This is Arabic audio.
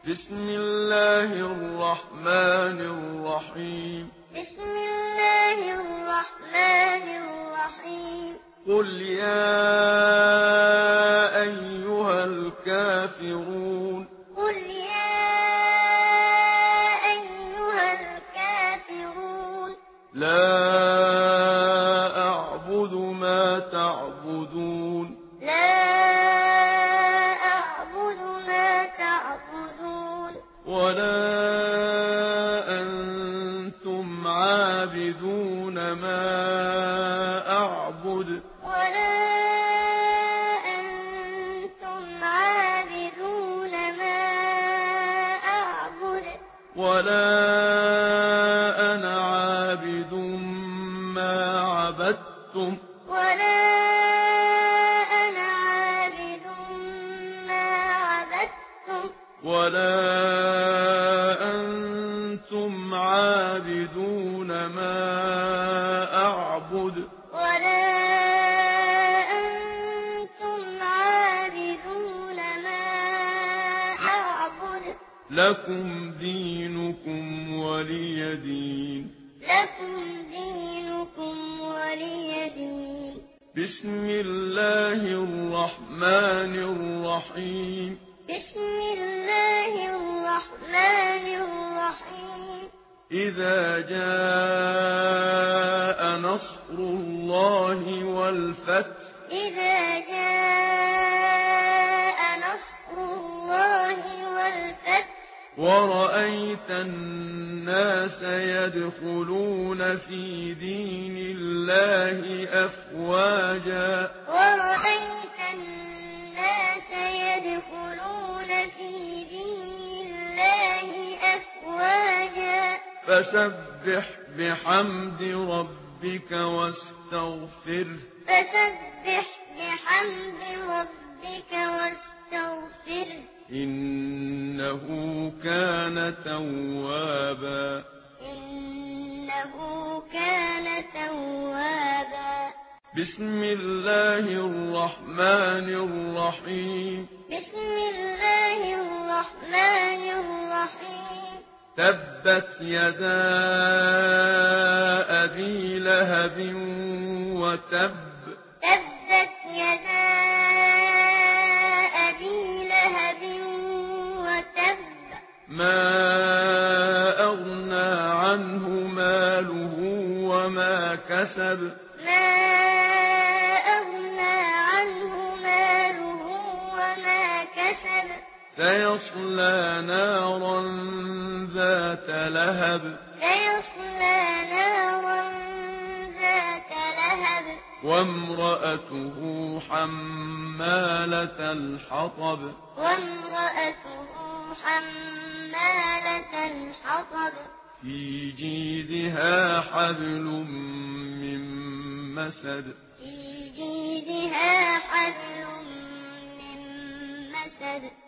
بسم الله الرحمن الرحيم بسم الله الرحمن الرحيم قل يا أيها الكافرون قل يا أيها الكافرون لا أعبد ما تعبدون لا أعبد ما تعبدون ولا أنتم عابدون ما أعبد ولا أنتم عابدون ما أعبد ولا أنا عابد ما عبدتم ولا أنا عابد ما عبدتم ولا أنتم عابدون ما أعبد ولا أنتم عابدون ما أعبد لكم دينكم ولي دين لكم دينكم ولي دين بسم الله الرحمن الرحيم بسم الله الرحمن الرحيم إذا جاء نصر الله والفتح إذا جاء نصر الله والفتح ورأيت الناس يدخلون في دين الله أفواجا ورأيت الناس يدخلون في دين الله أفواجا فسبح بحمد ربك واستغفره فسبح بحمد ربك واستغفره إنه كان توابا إنه كان توابا بسم الله الرحمن الرحيم بسم الله الرحمن الرحيم تبت يدا أبي لهب وتب تبت يدا أبي لهب وتب ما أغنى عنه ماله وما كسب ما أغنى عنه ماله وما كسب سيصلى نارا ذات لهب سيصلى نارا ذات لهب وامرأته حمالة الحطب وامرأته حمالة الحطب في جيدها حبل من مسد في جيدها حبل من مسد